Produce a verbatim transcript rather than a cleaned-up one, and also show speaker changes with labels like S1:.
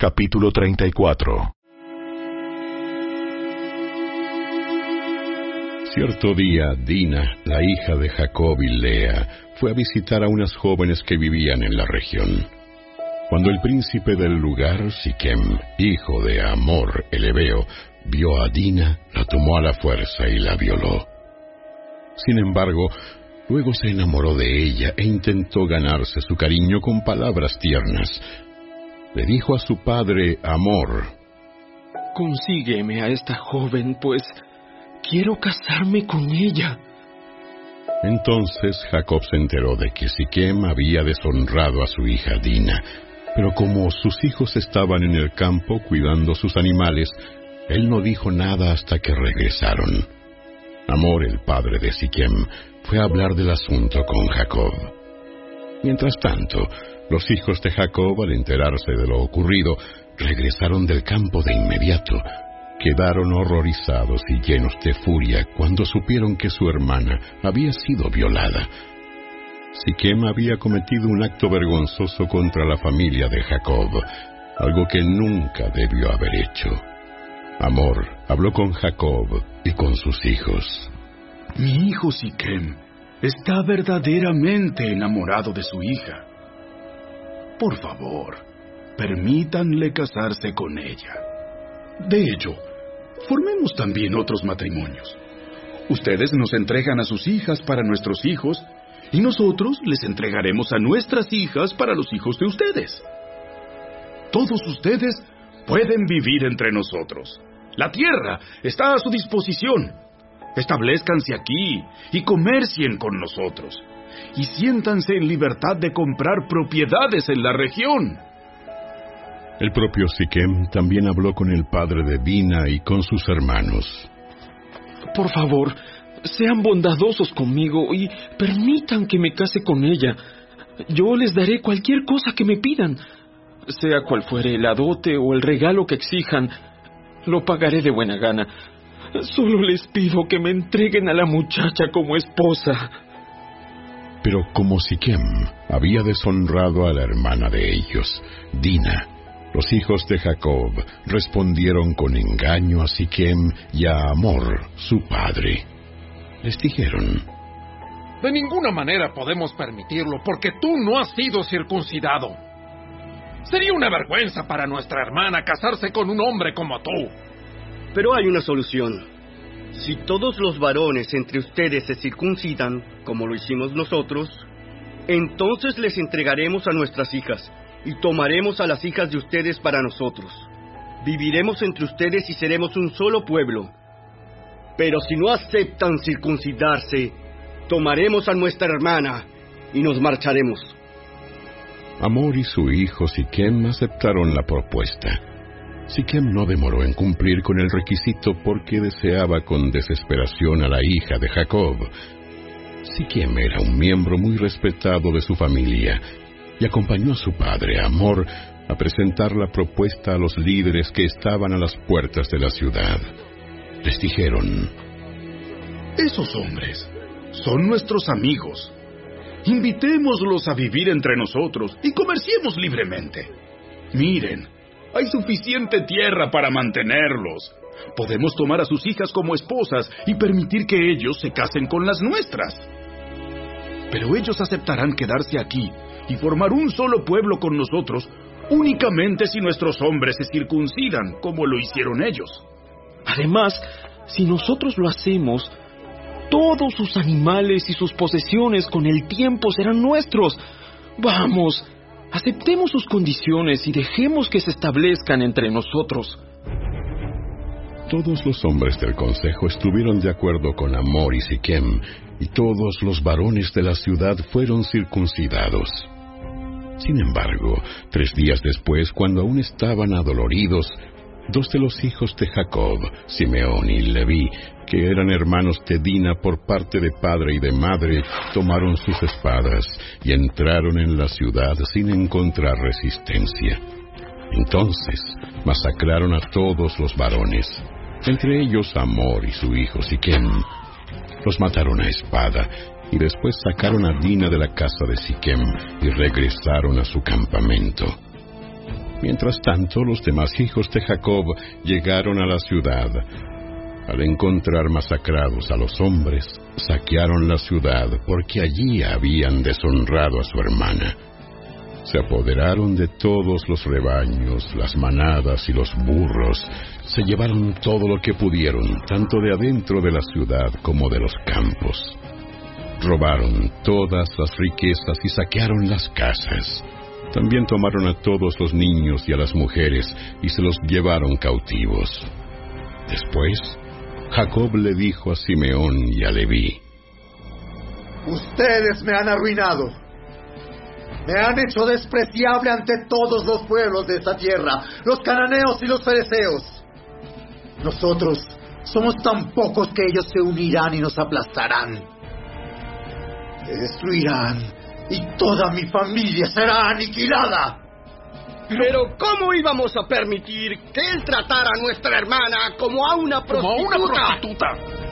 S1: Capítulo treinta y cuatro.
S2: Cierto día, Dina, la hija de Jacob y Lea, fue a visitar a unas jóvenes que vivían en la región. Cuando el príncipe del lugar, Siquem, hijo de Hamor el Hebeo, vio a Dina, la tomó a la fuerza y la violó. Sin embargo, luego se enamoró de ella e intentó ganarse su cariño con palabras tiernas. Le dijo a su padre Hamor:
S3: «Consígueme a esta joven, pues quiero casarme con ella».
S2: Entonces Jacob se enteró de que Siquem había deshonrado a su hija Dina, pero como sus hijos estaban en el campo cuidando sus animales, él no dijo nada hasta que regresaron. Hamor, el padre de Siquem, fue a hablar del asunto con Jacob. Mientras tanto, los hijos de Jacob, al enterarse de lo ocurrido, regresaron del campo de inmediato. Quedaron horrorizados y llenos de furia cuando supieron que su hermana había sido violada. Siquem había cometido un acto vergonzoso contra la familia de Jacob, algo que nunca debió haber hecho. Hamor habló con Jacob y con sus hijos.
S4: Mi hijo Siquem está verdaderamente enamorado de su hija. Por favor, permítanle casarse con ella. De hecho, formemos también otros matrimonios. Ustedes nos entregan a sus hijas para nuestros hijos, y nosotros les entregaremos a nuestras hijas para los hijos de ustedes. Todos ustedes pueden vivir entre nosotros. La tierra está a su disposición. Establezcanse aquí y comercien con nosotros. Y siéntanse en libertad de comprar propiedades en la región.
S2: El propio Siquem también habló con el padre de Dina y con sus hermanos.
S3: Por favor, sean bondadosos conmigo y permitan que me case con ella. Yo les daré cualquier cosa que me pidan. Sea cual fuere la dote o el regalo que exijan, lo pagaré de buena gana. Solo les pido que me entreguen a la muchacha como esposa.
S2: Pero como Siquem había deshonrado a la hermana de ellos, Dina, los hijos de Jacob respondieron con engaño a Siquem y a Hamor, su padre. Les dijeron:
S5: «De ninguna manera podemos permitirlo, porque tú no has sido circuncidado. Sería una vergüenza para nuestra hermana casarse con un hombre como tú».
S6: Pero hay una solución. Si todos los varones entre ustedes se circuncidan, como lo hicimos nosotros, entonces les entregaremos a nuestras hijas, y tomaremos a las hijas de ustedes para nosotros. Viviremos entre ustedes y seremos un solo pueblo. Pero si no aceptan circuncidarse, tomaremos a nuestra hermana y nos marcharemos.
S2: Hamor y su hijo Siquem aceptaron la propuesta. Siquem no demoró en cumplir con el requisito porque deseaba con desesperación a la hija de Jacob. Siquem era un miembro muy respetado de su familia y acompañó a su padre, Hamor, a presentar la propuesta a los líderes que estaban a las puertas de la ciudad. Les dijeron:
S4: «Esos hombres son nuestros amigos. Invitémoslos a vivir entre nosotros y comerciemos libremente. Miren, hay suficiente tierra para mantenerlos. Podemos tomar a sus hijas como esposas y permitir que ellos se casen con las nuestras. Pero ellos aceptarán quedarse aquí y formar un solo pueblo con nosotros únicamente si nuestros hombres se circuncidan, como lo hicieron ellos.
S3: Además, si nosotros lo hacemos, todos sus animales y sus posesiones con el tiempo serán nuestros. Vamos, aceptemos sus condiciones y dejemos que se establezcan entre nosotros».
S2: Todos los hombres del consejo estuvieron de acuerdo con Hamor y Siquem, y todos los varones de la ciudad fueron circuncidados. Sin embargo, tres días después, cuando aún estaban adoloridos, dos de los hijos de Jacob, Simeón y Leví, que eran hermanos de Dina por parte de padre y de madre, tomaron sus espadas y entraron en la ciudad sin encontrar resistencia. Entonces masacraron a todos los varones, entre ellos Hamor y su hijo Siquem. Los mataron a espada y después sacaron a Dina de la casa de Siquem y regresaron a su campamento. Mientras tanto, los demás hijos de Jacob llegaron a la ciudad. Al encontrar masacrados a los hombres, saquearon la ciudad porque allí habían deshonrado a su hermana. Se apoderaron de todos los rebaños, las manadas y los burros. Se llevaron todo lo que pudieron, tanto de adentro de la ciudad como de los campos. Robaron todas las riquezas y saquearon las casas. También tomaron a todos los niños y a las mujeres y se los llevaron cautivos. Después, Jacob le dijo a Simeón y a Leví:
S7: Ustedes me han arruinado. Me han hecho despreciable ante todos los pueblos de esta tierra, los cananeos y los fereceos. Nosotros somos tan pocos que ellos se unirán y nos aplastarán. Me destruirán y toda mi familia será aniquilada.
S6: Pero ¿cómo íbamos a permitir que él tratara a nuestra hermana como a una prostituta?
S5: Como a una prostituta.